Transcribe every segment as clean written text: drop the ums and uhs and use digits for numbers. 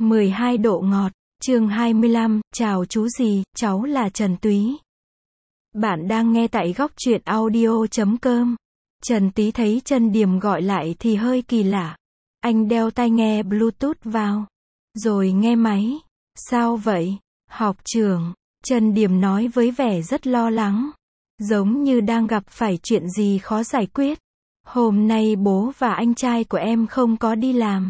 12 độ ngọt, chương 25, chào chú gì, cháu là Trần Túy. Bạn đang nghe tại góc truyện audio.com. Trần Túy thấy Trần Điềm gọi lại thì hơi kỳ lạ. Anh đeo tai nghe Bluetooth vào, rồi nghe máy. Sao vậy, học trưởng? Trần Điềm nói với vẻ rất lo lắng, giống như đang gặp phải chuyện gì khó giải quyết. Hôm nay bố và anh trai của em không có đi làm.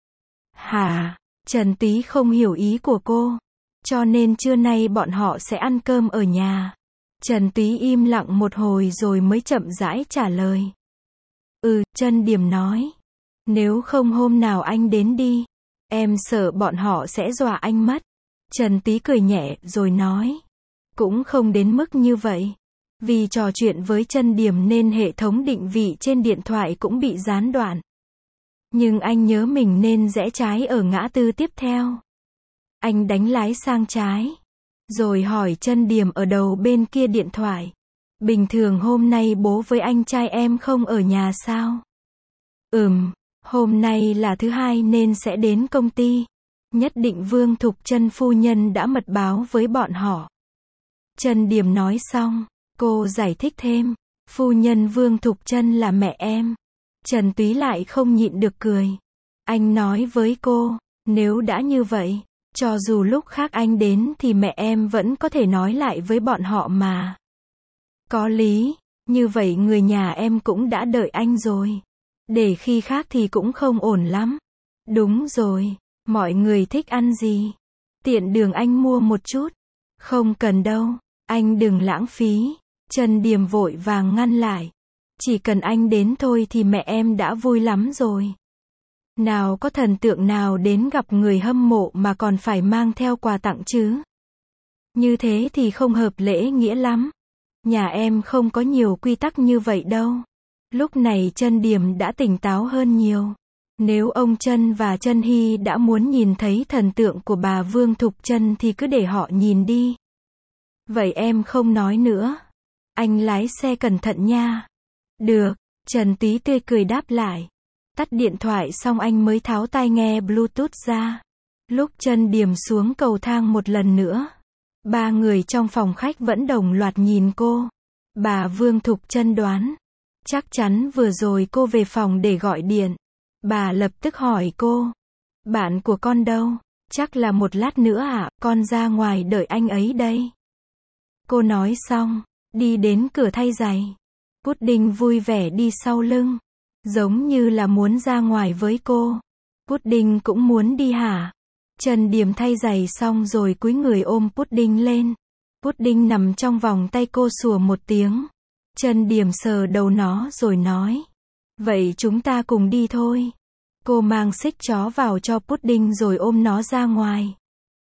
Hả? Trần Túy không hiểu ý của cô, cho nên trưa nay bọn họ sẽ ăn cơm ở nhà. Trần Túy im lặng một hồi rồi mới chậm rãi trả lời. Trần Điềm nói. Nếu không hôm nào anh đến đi. Em sợ bọn họ sẽ dọa anh mất. Trần Túy cười nhẹ rồi nói. Cũng không đến mức như vậy. Vì trò chuyện với Trần Điềm nên hệ thống định vị trên điện thoại cũng bị gián đoạn. Nhưng anh nhớ mình nên rẽ trái ở ngã tư tiếp theo. Anh đánh lái sang trái, rồi hỏi Trần Điềm ở đầu bên kia điện thoại. Bình thường hôm nay bố với anh trai em không ở nhà sao? Hôm nay là thứ hai nên sẽ đến công ty. Nhất định Vương Thục Trân phu nhân đã mật báo với bọn họ. Trần Điềm nói xong, cô giải thích thêm. Phu nhân Vương Thục Trân là mẹ em. Trần Túy lại không nhịn được cười. Anh nói với cô, nếu đã như vậy, cho dù lúc khác anh đến thì mẹ em vẫn có thể nói lại với bọn họ mà. Có lý, như vậy người nhà em cũng đã đợi anh rồi. Để khi khác thì cũng không ổn lắm. Đúng rồi, mọi người thích ăn gì? Tiện đường anh mua một chút. Không cần đâu, anh đừng lãng phí. Trần Điềm vội vàng ngăn lại. Chỉ cần anh đến thôi thì mẹ em đã vui lắm rồi. Nào có thần tượng nào đến gặp người hâm mộ mà còn phải mang theo quà tặng chứ? Như thế thì không hợp lễ nghĩa lắm. Nhà em không có nhiều quy tắc như vậy đâu. Lúc này Trần Điềm đã tỉnh táo hơn nhiều. Nếu ông Trân và Trân Hy đã muốn nhìn thấy thần tượng của bà Vương Thục Trân thì cứ để họ nhìn đi. Vậy em không nói nữa. Anh lái xe cẩn thận nha. Được, Trần Túy tươi cười đáp lại. Tắt điện thoại xong anh mới tháo tai nghe Bluetooth ra. Lúc Trần Điềm xuống cầu thang một lần nữa, ba người trong phòng khách vẫn đồng loạt nhìn cô. Bà Vương Thục Trân đoán, chắc chắn vừa rồi cô về phòng để gọi điện. Bà lập tức hỏi cô, bạn của con đâu? Chắc là một lát nữa ạ, con ra ngoài đợi anh ấy đây. Cô nói xong, đi đến cửa thay giày. Pudding vui vẻ đi sau lưng, giống như là muốn ra ngoài với cô. Pudding cũng muốn đi hả? Trần Điềm thay giày xong rồi cúi người ôm Pudding lên. Pudding nằm trong vòng tay cô sủa một tiếng. Trần Điềm sờ đầu nó rồi nói. Vậy chúng ta cùng đi thôi. Cô mang xích chó vào cho Pudding rồi ôm nó ra ngoài.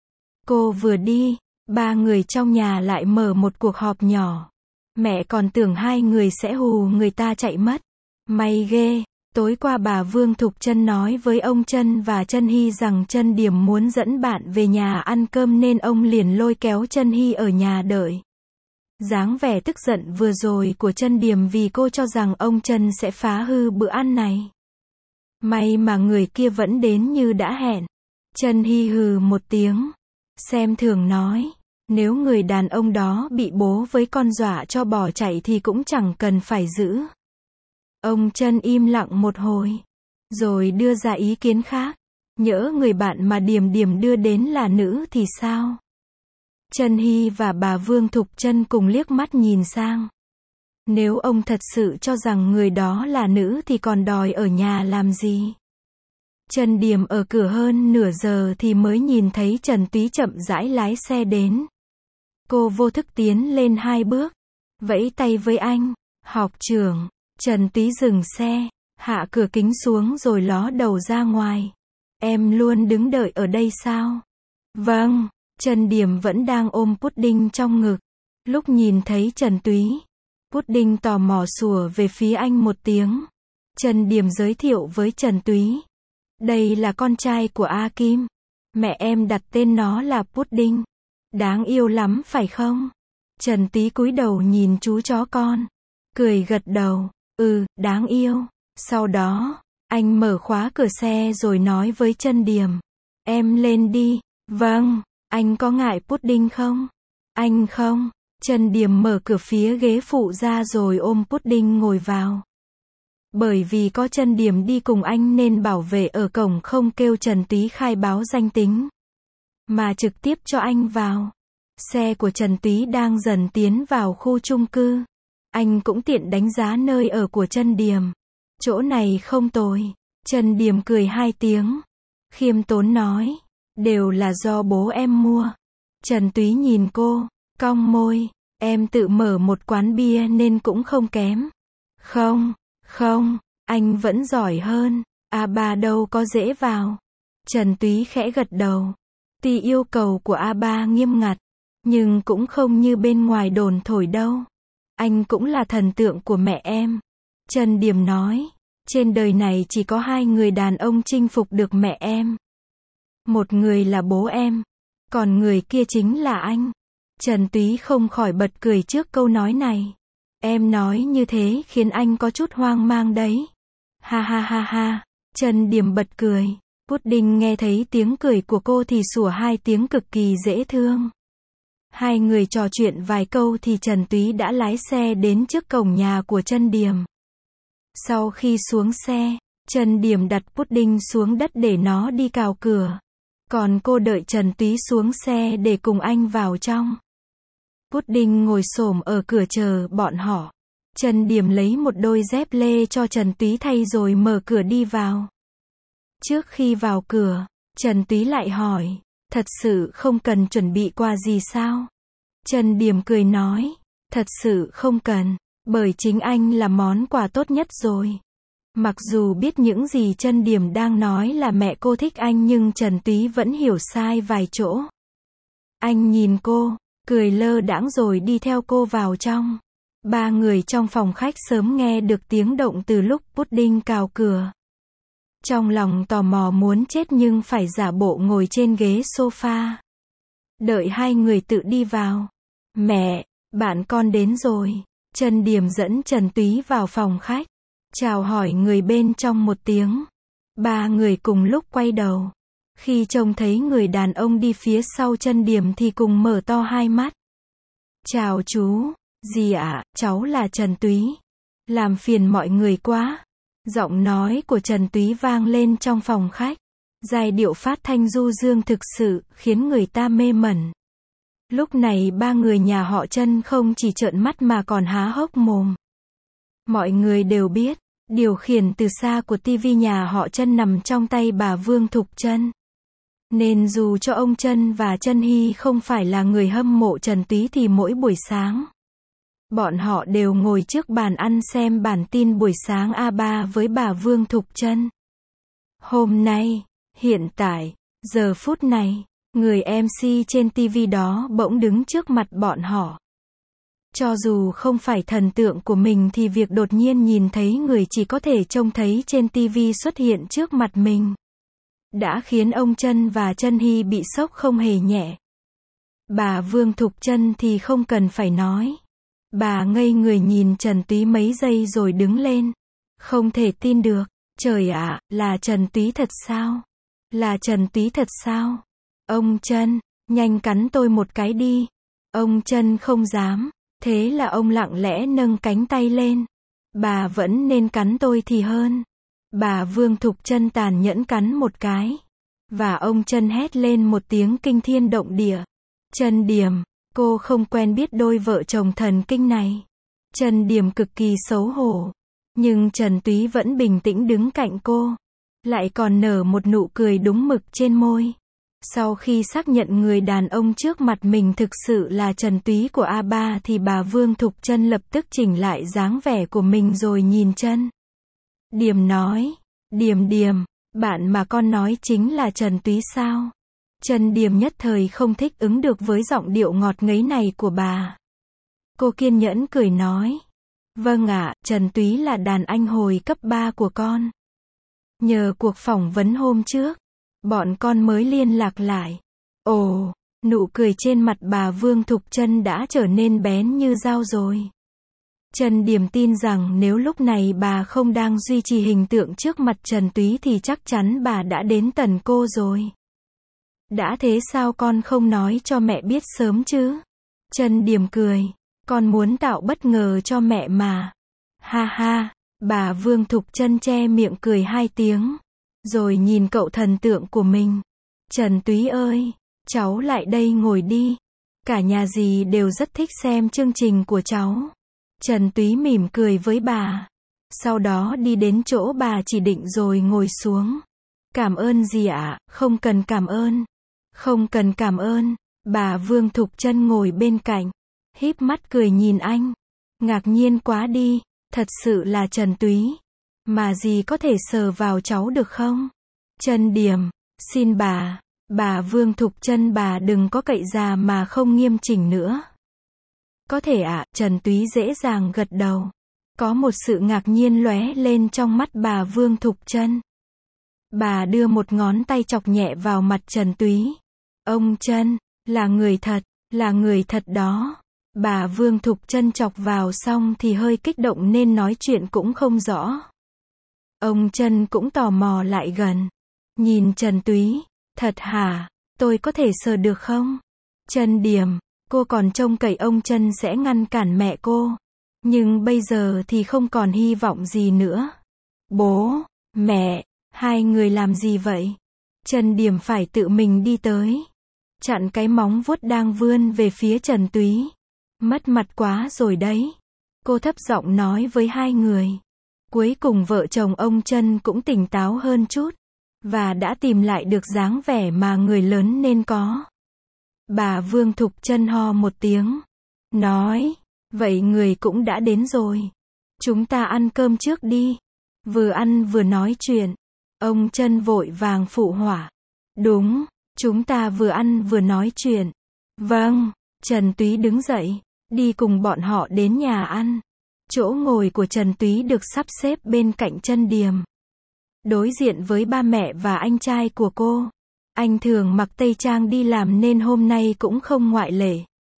Cô vừa đi, ba người trong nhà lại mở một cuộc họp nhỏ. Mẹ còn tưởng hai người sẽ hù người ta chạy mất. May ghê, tối qua bà Vương Thục Trân nói với ông Trân và Trân Hy rằng Trần Điềm muốn dẫn bạn về nhà ăn cơm nên ông liền lôi kéo Trân Hy ở nhà đợi. Dáng vẻ tức giận vừa rồi của Trần Điềm vì cô cho rằng ông Trân sẽ phá hư bữa ăn này. May mà người kia vẫn đến như đã hẹn. Trân Hy hừ một tiếng, xem thường nói. Nếu người đàn ông đó bị bố với con dọa cho bỏ chạy thì cũng chẳng cần phải giữ. Ông Trân im lặng một hồi, rồi đưa ra ý kiến khác. Nhỡ người bạn mà Điềm Điềm đưa đến là nữ thì sao? Trân Hy và bà Vương Thục Trân cùng liếc mắt nhìn sang. Nếu ông thật sự cho rằng người đó là nữ thì còn đòi ở nhà làm gì? Trần Điềm ở cửa hơn nửa giờ thì mới nhìn thấy Trần Túy chậm rãi lái xe đến. Cô vô thức tiến lên 2 bước, vẫy tay với anh. Học trưởng. Trần Túy dừng xe, hạ cửa kính xuống rồi ló đầu ra ngoài. Em luôn đứng đợi ở đây sao? Vâng. Trần Điềm vẫn đang ôm Pudding trong ngực. Lúc nhìn thấy Trần Túy, Pudding tò mò sủa về phía anh một tiếng. Trần Điềm giới thiệu với Trần Túy. Đây là con trai của A Kim. Mẹ em đặt tên nó là Pudding. Đáng yêu lắm phải không? Trần Túy cúi đầu nhìn chú chó con, cười gật đầu. Đáng yêu. Sau đó, anh mở khóa cửa xe rồi nói với Trần Điềm. Em lên đi. Vâng, anh có ngại pudding không? Anh không. Trần Điềm mở cửa phía ghế phụ ra rồi ôm pudding ngồi vào. Bởi vì có Trần Điềm đi cùng anh nên bảo vệ ở cổng không kêu Trần Túy khai báo danh tính, mà trực tiếp cho anh vào. Xe của Trần Túy đang dần tiến vào khu chung cư. Anh cũng tiện đánh giá nơi ở của Trần Điềm. Chỗ này không tồi. Trần Điềm cười 2 tiếng. Khiêm tốn nói. Đều là do bố em mua. Trần Túy nhìn cô, cong môi. Em tự mở một quán bia nên cũng không kém. Không, anh vẫn giỏi hơn. A3 đâu có dễ vào. Trần Túy khẽ gật đầu. Tuy yêu cầu của A3 nghiêm ngặt, nhưng cũng không như bên ngoài đồn thổi đâu. Anh cũng là thần tượng của mẹ em. Trần Điềm nói. Trên đời này chỉ có 2 người đàn ông chinh phục được mẹ em. Một người là bố em, còn người kia chính là anh. Trần Túy không khỏi bật cười trước câu nói này. Em nói như thế khiến anh có chút hoang mang đấy. Ha ha ha ha. Trần Điềm bật cười. Pudding nghe thấy tiếng cười của cô thì sủa 2 tiếng cực kỳ dễ thương. 2 người trò chuyện vài câu thì Trần Túy đã lái xe đến trước cổng nhà của Trần Điềm. Sau khi xuống xe, Trần Điềm đặt pudding xuống đất để nó đi cào cửa. Còn cô đợi Trần Túy xuống xe để cùng anh vào trong. Pudding ngồi xổm ở cửa chờ bọn họ. Trần Điềm lấy một đôi dép lê cho Trần Túy thay rồi mở cửa đi vào. Trước khi vào cửa, Trần Túy lại hỏi, thật sự không cần chuẩn bị quà gì sao? Trần Điềm cười nói, thật sự không cần, bởi chính anh là món quà tốt nhất rồi. Mặc dù biết những gì Trần Điềm đang nói là mẹ cô thích anh nhưng Trần Túy vẫn hiểu sai vài chỗ. Anh nhìn cô, cười lơ đãng rồi đi theo cô vào trong. 3 người trong phòng khách sớm nghe được tiếng động từ lúc pudding cào cửa. Trong lòng tò mò muốn chết nhưng phải giả bộ ngồi trên ghế sofa. Đợi 2 người tự đi vào. Mẹ, bạn con đến rồi. Trần Điềm dẫn Trần Túy vào phòng khách. Chào hỏi người bên trong một tiếng. 3 người cùng lúc quay đầu. Khi trông thấy người đàn ông đi phía sau Trần Điềm thì cùng mở to 2 mắt. Chào chú. Gì ạ, cháu là Trần Túy. Làm phiền mọi người quá. Giọng nói của Trần Túy vang lên trong phòng khách. Giai điệu phát thanh du dương thực sự khiến người ta mê mẩn. Lúc này 3 người nhà họ Trần không chỉ trợn mắt mà còn há hốc mồm. Mọi người đều biết, điều khiển từ xa của TV nhà họ Trần nằm trong tay bà Vương Thục Trân. Nên dù cho ông Trân và Trân Hy không phải là người hâm mộ Trần Túy thì mỗi buổi sáng, bọn họ đều ngồi trước bàn ăn xem bản tin buổi sáng A3 với bà Vương Thục Trân. Hôm nay, hiện tại, giờ phút này, người MC trên TV đó bỗng đứng trước mặt bọn họ. Cho dù không phải thần tượng của mình thì việc đột nhiên nhìn thấy người chỉ có thể trông thấy trên TV xuất hiện trước mặt mình đã khiến ông Trân và Trân Hy bị sốc không hề nhẹ. Bà Vương Thục Trân thì không cần phải nói. Bà ngây người nhìn Trần Túy mấy giây rồi đứng lên. Không thể tin được. Trời ạ, là Trần Túy thật sao? Là Trần Túy thật sao? Ông Trân, nhanh cắn tôi một cái đi. Ông Trân không dám. Thế là ông lặng lẽ nâng cánh tay lên. Bà vẫn nên cắn tôi thì hơn. Bà Vương Thục Trân tàn nhẫn cắn một cái. Và ông Trân hét lên một tiếng kinh thiên động địa. Trần Điềm, cô không quen biết đôi vợ chồng thần kinh này. Trần Điềm cực kỳ xấu hổ. Nhưng Trần Túy vẫn bình tĩnh đứng cạnh cô. Lại còn nở một nụ cười đúng mực trên môi. Sau khi xác nhận người đàn ông trước mặt mình thực sự là Trần Túy của A3 thì bà Vương Thục Trân lập tức chỉnh lại dáng vẻ của mình rồi nhìn Trân Điềm nói. Điềm, bạn mà con nói chính là Trần Túy sao? Trần Điềm nhất thời không thích ứng được với giọng điệu ngọt ngấy này của bà. Cô kiên nhẫn cười nói. Vâng ạ, Trần Túy là đàn anh hồi cấp 3 của con. Nhờ cuộc phỏng vấn hôm trước, bọn con mới liên lạc lại. Ồ, nụ cười trên mặt bà Vương Thục Trân đã trở nên bén như dao rồi. Trần Điềm tin rằng nếu lúc này bà không đang duy trì hình tượng trước mặt Trần Túy thì chắc chắn bà đã đến tần cô rồi. Đã thế sao con không nói cho mẹ biết sớm chứ? Trần Điềm cười. Con muốn tạo bất ngờ cho mẹ mà. Ha ha, bà Vương Thục Trân che miệng cười 2 tiếng. Rồi nhìn cậu thần tượng của mình. Trần Túy ơi, cháu lại đây ngồi đi. Cả nhà dì đều rất thích xem chương trình của cháu. Trần Túy mỉm cười với bà. Sau đó đi đến chỗ bà chỉ định rồi ngồi xuống. Cảm ơn dì ạ, không cần cảm ơn. Không cần cảm ơn. Bà Vương Thục Trân ngồi bên cạnh. Híp mắt cười nhìn anh. Ngạc nhiên quá đi, thật sự là Trần Túy. Mà dì có thể sờ vào cháu được không? Trần Điềm, xin bà Vương Thục Trân bà đừng có cậy già mà không nghiêm chỉnh nữa. Có thể ạ, Trần Túy dễ dàng gật đầu. Có một sự ngạc nhiên lóe lên trong mắt bà Vương Thục Trân. Bà đưa một ngón tay chọc nhẹ vào mặt Trần Túy. Ông Trân, là người thật đó. Bà Vương Thục Trân chọc vào xong thì hơi kích động nên nói chuyện cũng không rõ. Ông Trân cũng tò mò lại gần. Nhìn Trần Túy, thật hả, tôi có thể sờ được không? Trần Điềm, cô còn trông cậy ông Trân sẽ ngăn cản mẹ cô. Nhưng bây giờ thì không còn hy vọng gì nữa. Bố, mẹ, hai người làm gì vậy? Trần Điềm phải tự mình đi tới. Chặn cái móng vuốt đang vươn về phía Trần Túy. Mất mặt quá rồi đấy. Cô thấp giọng nói với hai người. Cuối cùng vợ chồng ông Trân cũng tỉnh táo hơn chút. Và đã tìm lại được dáng vẻ mà người lớn nên có. Bà Vương Thục Trân ho một tiếng. Nói, vậy người cũng đã đến rồi. Chúng ta ăn cơm trước đi. Vừa ăn vừa nói chuyện. Ông Trân vội vàng phụ họa. Đúng, chúng ta vừa ăn vừa nói chuyện. Vâng, Trần Túy đứng dậy, đi cùng bọn họ đến nhà ăn. Chỗ ngồi của Trần Túy được sắp xếp bên cạnh Trần Điềm. Đối diện với ba mẹ và anh trai của cô. Anh thường mặc tây trang đi làm nên hôm nay cũng không ngoại lệ.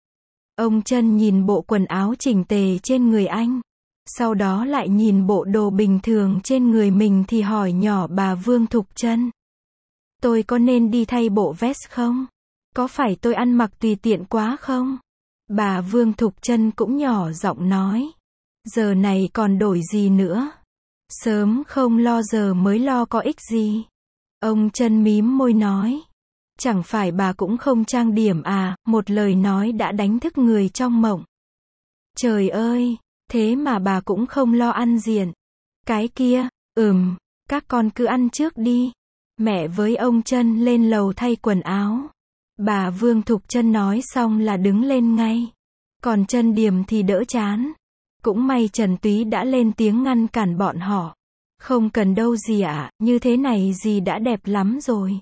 Ông Trân nhìn bộ quần áo chỉnh tề trên người anh. Sau đó lại nhìn bộ đồ bình thường trên người mình thì hỏi nhỏ bà Vương Thục Trân. Tôi có nên đi thay bộ vest không? Có phải tôi ăn mặc tùy tiện quá không? Bà Vương Thục Trân cũng nhỏ giọng nói. Giờ này còn đổi gì nữa? Sớm không lo giờ mới lo có ích gì. Ông Trân mím môi nói. Chẳng phải bà cũng không trang điểm à, một lời nói đã đánh thức người trong mộng. Trời ơi, thế mà bà cũng không lo ăn diện. Cái kia, các con cứ ăn trước đi. Mẹ với ông Trân lên lầu thay quần áo. Bà Vương Thục Trân nói xong là đứng lên ngay. Còn Trần Điềm thì đỡ chán. Cũng may Trần Túy đã lên tiếng ngăn cản bọn họ. Không cần đâu dì ạ, như thế này dì đã đẹp lắm rồi.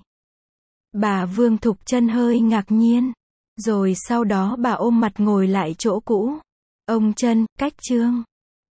Bà Vương Thục Trân hơi ngạc nhiên. Rồi sau đó bà ôm mặt ngồi lại chỗ cũ. Ông Trân, cách chương.